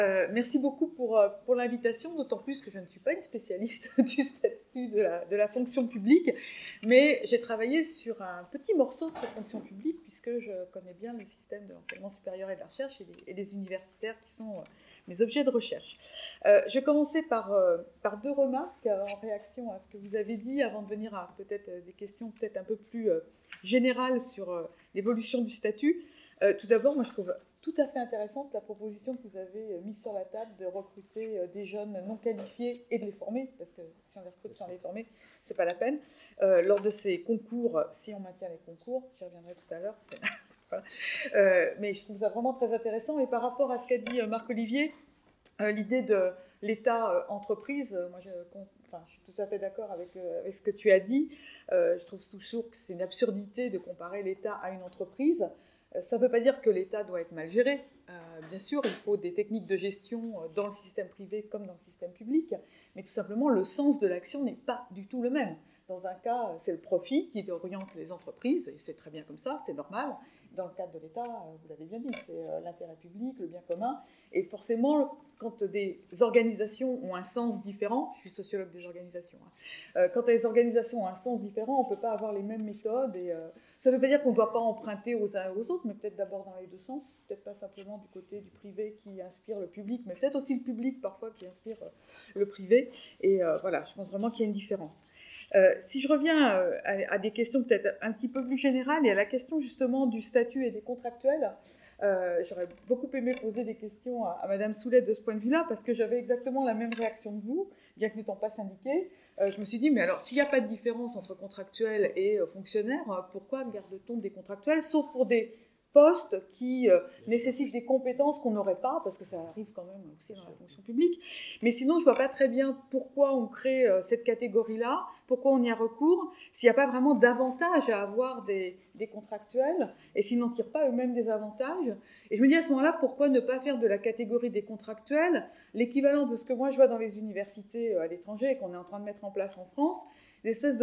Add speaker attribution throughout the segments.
Speaker 1: Merci beaucoup pour l'invitation, d'autant plus que je ne suis pas une spécialiste du statut de la fonction publique, mais j'ai travaillé sur un petit morceau de cette fonction publique, puisque je connais bien le système de l'enseignement supérieur et de la recherche et les universitaires qui sont mes objets de recherche. Je vais commencer par deux remarques en réaction à ce que vous avez dit, avant de venir à peut-être des questions peut-être un peu plus générales sur l'évolution du statut. Tout d'abord, moi je trouve tout à fait intéressante la proposition que vous avez mise sur la table de recruter des jeunes non qualifiés et de les former, parce que si on les recrute sans les former, c'est pas la peine. Lors de ces concours, si on maintient les concours, j'y reviendrai tout à l'heure, voilà. Mais je trouve ça vraiment très intéressant. Et par rapport à ce qu'a dit Marc-Olivier, l'idée de l'État-entreprise, moi je suis tout à fait d'accord avec ce que tu as dit. Je trouve toujours que c'est une absurdité de comparer l'État à une entreprise. Ça ne veut pas dire que l'État doit être mal géré. Bien sûr, il faut des techniques de gestion dans le système privé comme dans le système public, mais tout simplement, le sens de l'action n'est pas du tout le même. Dans un cas, c'est le profit qui oriente les entreprises, et c'est très bien comme ça, c'est normal. Dans le cadre de l'État, vous l'avez bien dit, c'est l'intérêt public, le bien commun. Et forcément, quand des organisations ont un sens différent, je suis sociologue des organisations, quand les organisations ont un sens différent, on ne peut pas avoir les mêmes méthodes. Et ça ne veut pas dire qu'on ne doit pas emprunter aux uns et aux autres, mais peut-être d'abord dans les deux sens, peut-être pas simplement du côté du privé qui inspire le public, mais peut-être aussi le public parfois qui inspire le privé. Et voilà, je pense vraiment qu'il y a une différence. Si je reviens à des questions peut-être un petit peu plus générales et à la question justement du statut et des contractuels, j'aurais beaucoup aimé poser des questions à Madame Soulet de ce point de vue-là, parce que j'avais exactement la même réaction que vous, bien que n'étant pas syndiquée. Je me suis dit, mais alors, s'il n'y a pas de différence entre contractuels et fonctionnaires, pourquoi garde-t-on des contractuels, sauf pour des postes qui nécessitent des compétences qu'on n'aurait pas, parce que ça arrive quand même aussi dans la fonction publique. Mais sinon, je ne vois pas très bien pourquoi on crée cette catégorie-là, pourquoi on y a recours, s'il n'y a pas vraiment d'avantage à avoir des contractuels, et s'ils n'en tirent pas eux-mêmes des avantages. Et je me dis à ce moment-là, pourquoi ne pas faire de la catégorie des contractuels l'équivalent de ce que moi je vois dans les universités à l'étranger et qu'on est en train de mettre en place en France, des espèces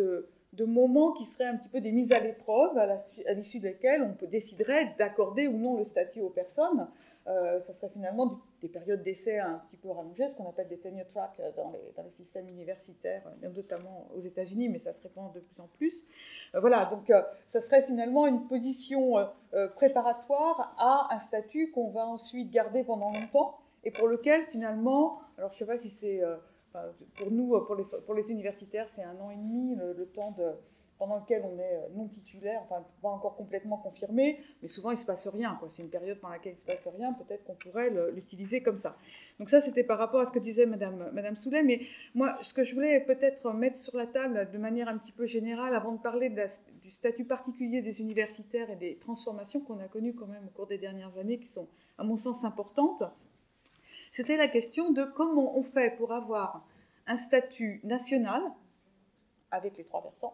Speaker 1: de moments qui seraient un petit peu des mises à l'épreuve à l'issue desquelles on déciderait d'accorder ou non le statut aux personnes. Ça serait finalement des périodes d'essai un petit peu rallongées, ce qu'on appelle des tenure track dans les systèmes universitaires, notamment aux États-Unis, mais ça se répand de plus en plus. Voilà, donc ça serait finalement une position préparatoire à un statut qu'on va ensuite garder pendant longtemps et pour lequel finalement, alors je ne sais pas si c'est... pour nous, pour les universitaires, c'est 1 an et demi, le temps pendant lequel on est non titulaire, enfin pas encore complètement confirmé, mais souvent il ne se passe rien, quoi. C'est une période pendant laquelle il ne se passe rien, peut-être qu'on pourrait l'utiliser comme ça. Donc ça, c'était par rapport à ce que disait Madame Soulet, mais moi, ce que je voulais peut-être mettre sur la table de manière un petit peu générale, avant de parler du statut particulier des universitaires et des transformations qu'on a connues quand même au cours des dernières années, qui sont, à mon sens, importantes, c'était la question de comment on fait pour avoir un statut national, avec les 3 versants,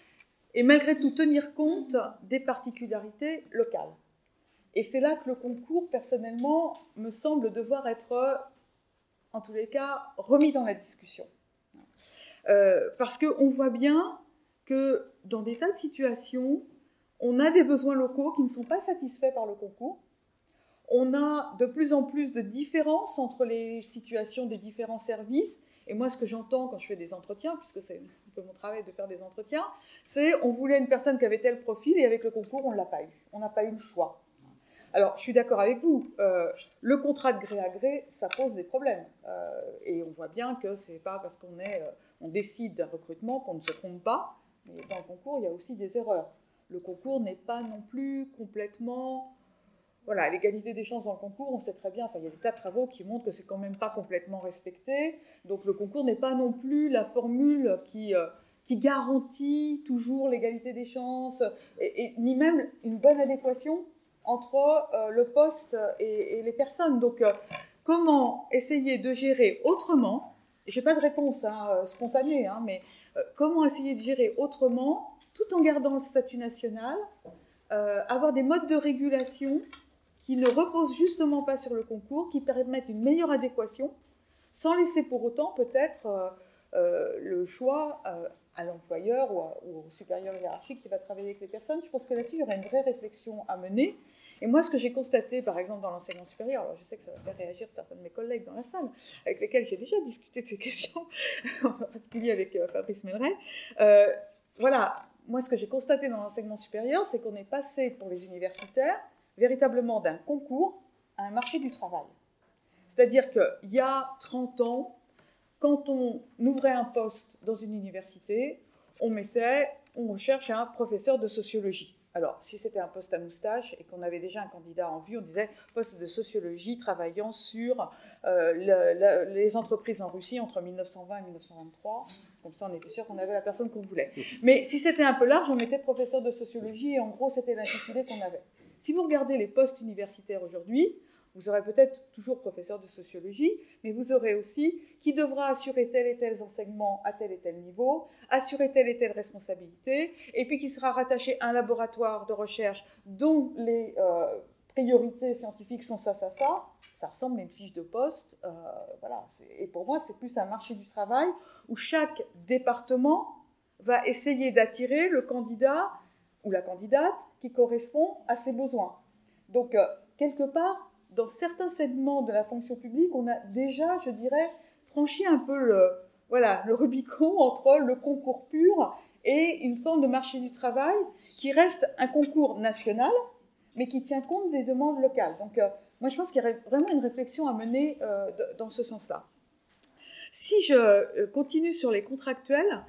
Speaker 1: et malgré tout tenir compte des particularités locales. Et c'est là que le concours, personnellement, me semble devoir être, en tous les cas, remis dans la discussion. Parce qu'on voit bien que dans des tas de situations, on a des besoins locaux qui ne sont pas satisfaits par le concours. On a de plus en plus de différences entre les situations des différents services. Et moi, ce que j'entends quand je fais des entretiens, puisque c'est un peu mon travail de faire des entretiens, c'est on voulait une personne qui avait tel profil et avec le concours, on ne l'a pas eu. On n'a pas eu le choix. Alors, je suis d'accord avec vous. Le contrat de gré à gré, ça pose des problèmes. Et on voit bien que ce n'est pas parce on décide d'un recrutement qu'on ne se trompe pas. Mais dans le concours, il y a aussi des erreurs. Le concours n'est pas non plus complètement... Voilà, l'égalité des chances dans le concours, on sait très bien, il y a des tas de travaux qui montrent que c'est quand même pas complètement respecté. Donc le concours n'est pas non plus la formule qui garantit toujours l'égalité des chances, ni même une bonne adéquation entre le poste et les personnes. Donc comment essayer de gérer autrement, je n'ai pas de réponse spontanée, mais comment essayer de gérer autrement, tout en gardant le statut national, avoir des modes de régulation qui ne reposent justement pas sur le concours, qui permettent une meilleure adéquation, sans laisser pour autant peut-être le choix à l'employeur ou au supérieur hiérarchique qui va travailler avec les personnes. Je pense que là-dessus, il y aurait une vraie réflexion à mener. Et moi, ce que j'ai constaté, par exemple, dans l'enseignement supérieur, alors je sais que ça va faire réagir certains de mes collègues dans la salle, avec lesquels j'ai déjà discuté de ces questions, en particulier avec Fabrice Melleret, voilà, moi, ce que j'ai constaté dans l'enseignement supérieur, c'est qu'on est passé, pour les universitaires, véritablement d'un concours à un marché du travail. C'est-à-dire qu'il y a 30 ans, quand on ouvrait un poste dans une université, on recherche un professeur de sociologie. Alors, si c'était un poste à moustache et qu'on avait déjà un candidat en vue, on disait poste de sociologie travaillant sur les entreprises en Russie entre 1920 et 1923. Comme ça, on était sûr qu'on avait la personne qu'on voulait. Mais si c'était un peu large, on mettait professeur de sociologie et en gros, c'était l'intitulé qu'on avait. Si vous regardez les postes universitaires aujourd'hui, vous aurez peut-être toujours professeur de sociologie, mais vous aurez aussi qui devra assurer tel et tel enseignement à tel et tel niveau, assurer telle et telle responsabilité, et puis qui sera rattaché à un laboratoire de recherche dont les priorités scientifiques sont ça. Ça ressemble à une fiche de poste. Voilà. Et pour moi, c'est plus un marché du travail où chaque département va essayer d'attirer le candidat ou la candidate qui correspond à ses besoins. Donc, quelque part, dans certains segments de la fonction publique, on a déjà, je dirais, franchi un peu le Rubicon entre le concours pur et une forme de marché du travail qui reste un concours national, mais qui tient compte des demandes locales. Donc, moi, je pense qu'il y aurait vraiment une réflexion à mener dans ce sens-là. Si je continue sur les contractuels,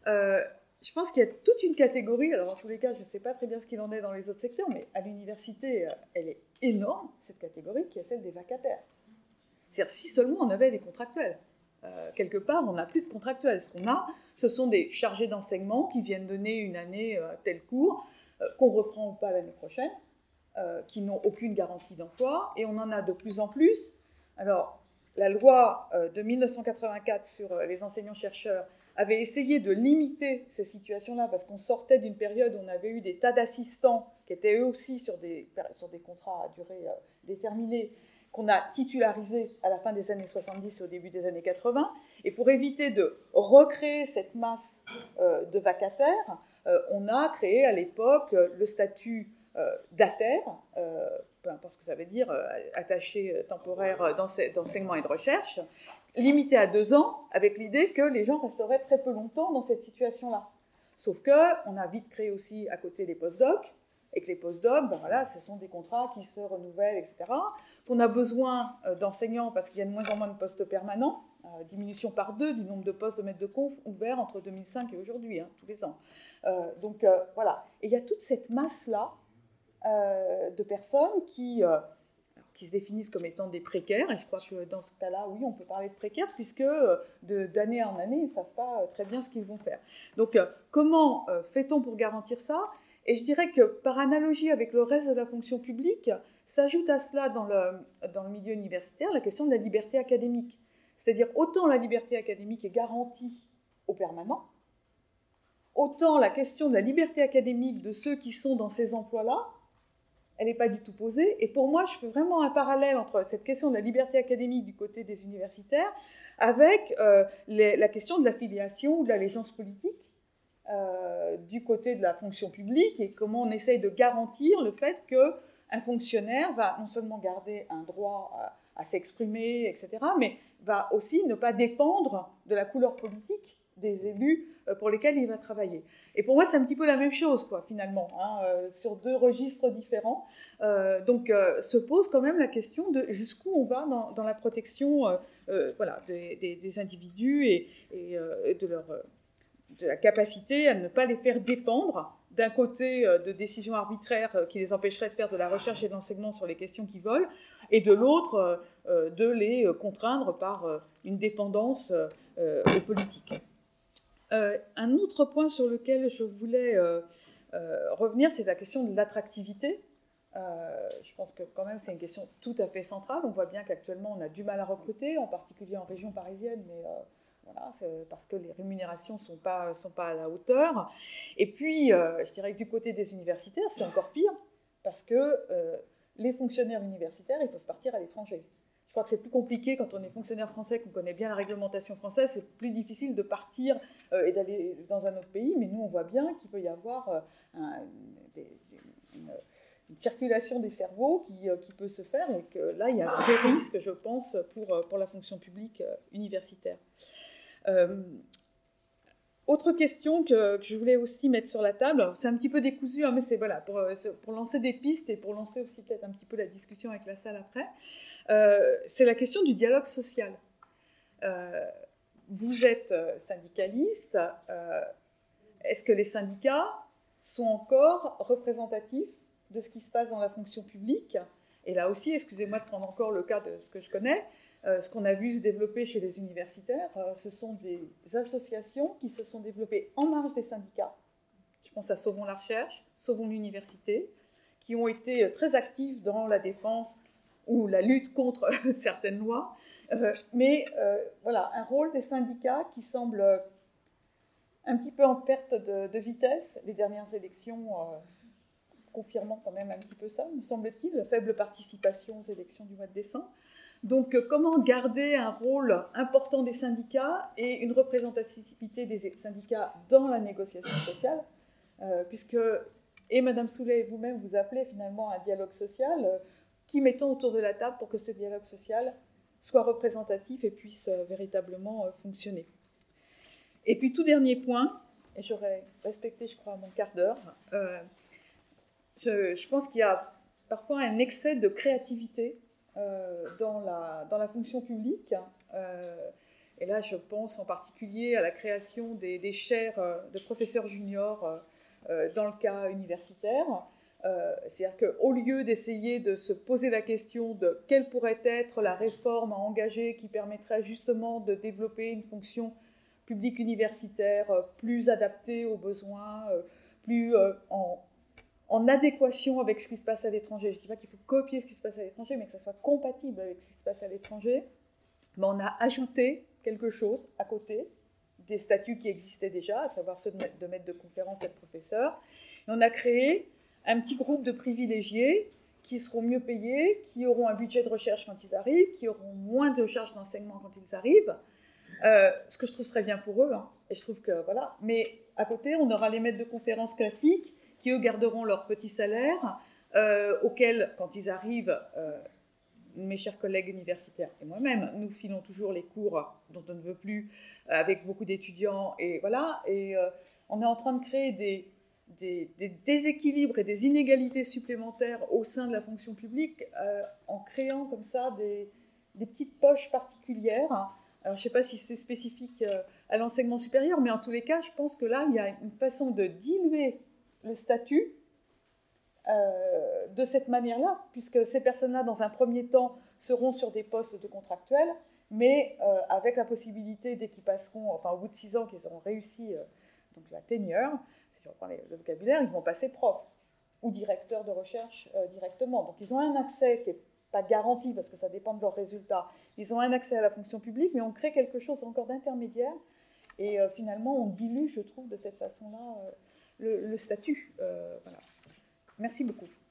Speaker 1: je pense qu'il y a toute une catégorie, alors en tous les cas, je ne sais pas très bien ce qu'il en est dans les autres secteurs, mais à l'université, elle est énorme, cette catégorie, qui est celle des vacataires. C'est-à-dire, si seulement on avait des contractuels. Quelque part, on n'a plus de contractuels. Ce qu'on a, ce sont des chargés d'enseignement qui viennent donner une année tel cours, qu'on reprend ou pas l'année prochaine, qui n'ont aucune garantie d'emploi, et on en a de plus en plus. Alors, la loi de 1984 sur les enseignants-chercheurs avait essayé de limiter ces situations-là, parce qu'on sortait d'une période où on avait eu des tas d'assistants qui étaient eux aussi sur des contrats à durée déterminée, qu'on a titularisés à la fin des années 70 et au début des années 80. Et pour éviter de recréer cette masse de vacataires, on a créé à l'époque le statut d'ATER, peu importe ce que ça veut dire, attaché temporaire d'enseignement et de recherche, limité à 2 ans, avec l'idée que les gens resteraient très peu longtemps dans cette situation-là. Sauf qu'on a vite créé aussi à côté les postdocs, et que les postdocs, ben voilà, ce sont des contrats qui se renouvellent, etc. Qu'on a besoin d'enseignants parce qu'il y a de moins en moins de postes permanents, diminution par 2 du nombre de postes de maîtres de conf ouverts entre 2005 et aujourd'hui, tous les ans. Donc voilà. Et il y a toute cette masse-là de personnes qui se définissent comme étant des précaires, et je crois que dans ce cas-là, oui, on peut parler de précaires, puisque d'année en année, ils ne savent pas très bien ce qu'ils vont faire. Donc, comment fait-on pour garantir ça ? Et je dirais que, par analogie avec le reste de la fonction publique, s'ajoute à cela, dans le milieu universitaire, la question de la liberté académique. C'est-à-dire, autant la liberté académique est garantie aux permanents, autant la question de la liberté académique de ceux qui sont dans ces emplois-là, elle n'est pas du tout posée. Et pour moi, je fais vraiment un parallèle entre cette question de la liberté académique du côté des universitaires avec la question de l'affiliation ou de l'allégeance politique du côté de la fonction publique, et comment on essaye de garantir le fait qu'un fonctionnaire va non seulement garder un droit à s'exprimer, etc., mais va aussi ne pas dépendre de la couleur politique des élus pour lesquels il va travailler. Et pour moi, c'est un petit peu la même chose, quoi, finalement, sur 2 registres différents. Donc, se pose quand même la question de jusqu'où on va dans la protection voilà, des individus et de la capacité à ne pas les faire dépendre, d'un côté, de décisions arbitraires qui les empêcheraient de faire de la recherche et de l'enseignement sur les questions qui volent, et de l'autre, de les contraindre par une dépendance aux politiques. Un autre point sur lequel je voulais revenir, c'est la question de l'attractivité. Je pense que quand même c'est une question tout à fait centrale. On voit bien qu'actuellement on a du mal à recruter, en particulier en région parisienne, mais voilà, parce que les rémunérations ne sont pas à la hauteur. Et puis, je dirais que du côté des universitaires, c'est encore pire, parce que les fonctionnaires universitaires, ils peuvent partir à l'étranger. Je crois que c'est plus compliqué quand on est fonctionnaire français, qu'on connaît bien la réglementation française, c'est plus difficile de partir et d'aller dans un autre pays, mais nous on voit bien qu'il peut y avoir circulation des cerveaux qui peut se faire, et que là, il y a un vrai risque, je pense, pour la fonction publique universitaire. Autre question que je voulais aussi mettre sur la table, c'est un petit peu décousu, hein, mais c'est voilà, pour lancer des pistes et pour lancer aussi peut-être un petit peu la discussion avec la salle après, c'est la question du dialogue social. Vous êtes syndicaliste, est-ce que les syndicats sont encore représentatifs de ce qui se passe dans la fonction publique? Et là aussi, excusez-moi de prendre encore le cas de ce que je connais, ce qu'on a vu se développer chez les universitaires, ce sont des associations qui se sont développées en marge des syndicats. Je pense à Sauvons la recherche, Sauvons l'université, qui ont été très actifs dans la défense ou la lutte contre certaines lois. Voilà, un rôle des syndicats qui semble un petit peu en perte de vitesse. Les dernières élections confirmant quand même un petit peu ça, me semble-t-il, la faible participation aux élections du mois de décembre. Donc, comment garder un rôle important des syndicats et une représentativité des syndicats dans la négociation sociale, puisque, et Madame Soulet et vous-même, vous appelez finalement un dialogue social, qui mettons autour de la table pour que ce dialogue social soit représentatif et puisse véritablement fonctionner. Et puis, tout dernier point, et j'aurais respecté, je crois, mon quart d'heure, je pense qu'il y a parfois un excès de créativité dans la fonction publique. Et là, je pense en particulier à la création des chaires de professeurs juniors dans le cas universitaire. C'est-à-dire qu'au lieu d'essayer de se poser la question de quelle pourrait être la réforme à engager qui permettrait justement de développer une fonction publique universitaire plus adaptée aux besoins, plus en adéquation avec ce qui se passe à l'étranger. Je ne dis pas qu'il faut copier ce qui se passe à l'étranger, mais que ça soit compatible avec ce qui se passe à l'étranger. Mais on a ajouté quelque chose à côté des statuts qui existaient déjà, à savoir ceux de maître de conférence et de professeur. Et on a créé un petit groupe de privilégiés qui seront mieux payés, qui auront un budget de recherche quand ils arrivent, qui auront moins de charges d'enseignement quand ils arrivent, ce que je trouve très bien pour eux, hein. Et je trouve que, voilà. Mais à côté, on aura les maîtres de conférences classiques qui, eux, garderont leur petit salaire, auquel, quand ils arrivent, mes chers collègues universitaires et moi-même, nous filons toujours les cours dont on ne veut plus, avec beaucoup d'étudiants, et voilà. Et on est en train de créer des déséquilibres et des inégalités supplémentaires au sein de la fonction publique, en créant comme ça des petites poches particulières. Alors, je ne sais pas si c'est spécifique à l'enseignement supérieur, mais en tous les cas, je pense que là, il y a une façon de diluer le statut de cette manière-là, puisque ces personnes-là, dans un premier temps, seront sur des postes de contractuels, mais avec la possibilité, dès qu'ils passeront, enfin au bout de 6 ans, qu'ils auront réussi donc la tenure, si je reprends le vocabulaire, ils vont passer prof ou directeur de recherche directement. Donc ils ont un accès qui n'est pas garanti, parce que ça dépend de leurs résultats, ils ont un accès à la fonction publique, mais on crée quelque chose encore d'intermédiaire, et finalement on dilue, je trouve, de cette façon-là le statut. Voilà. Merci beaucoup.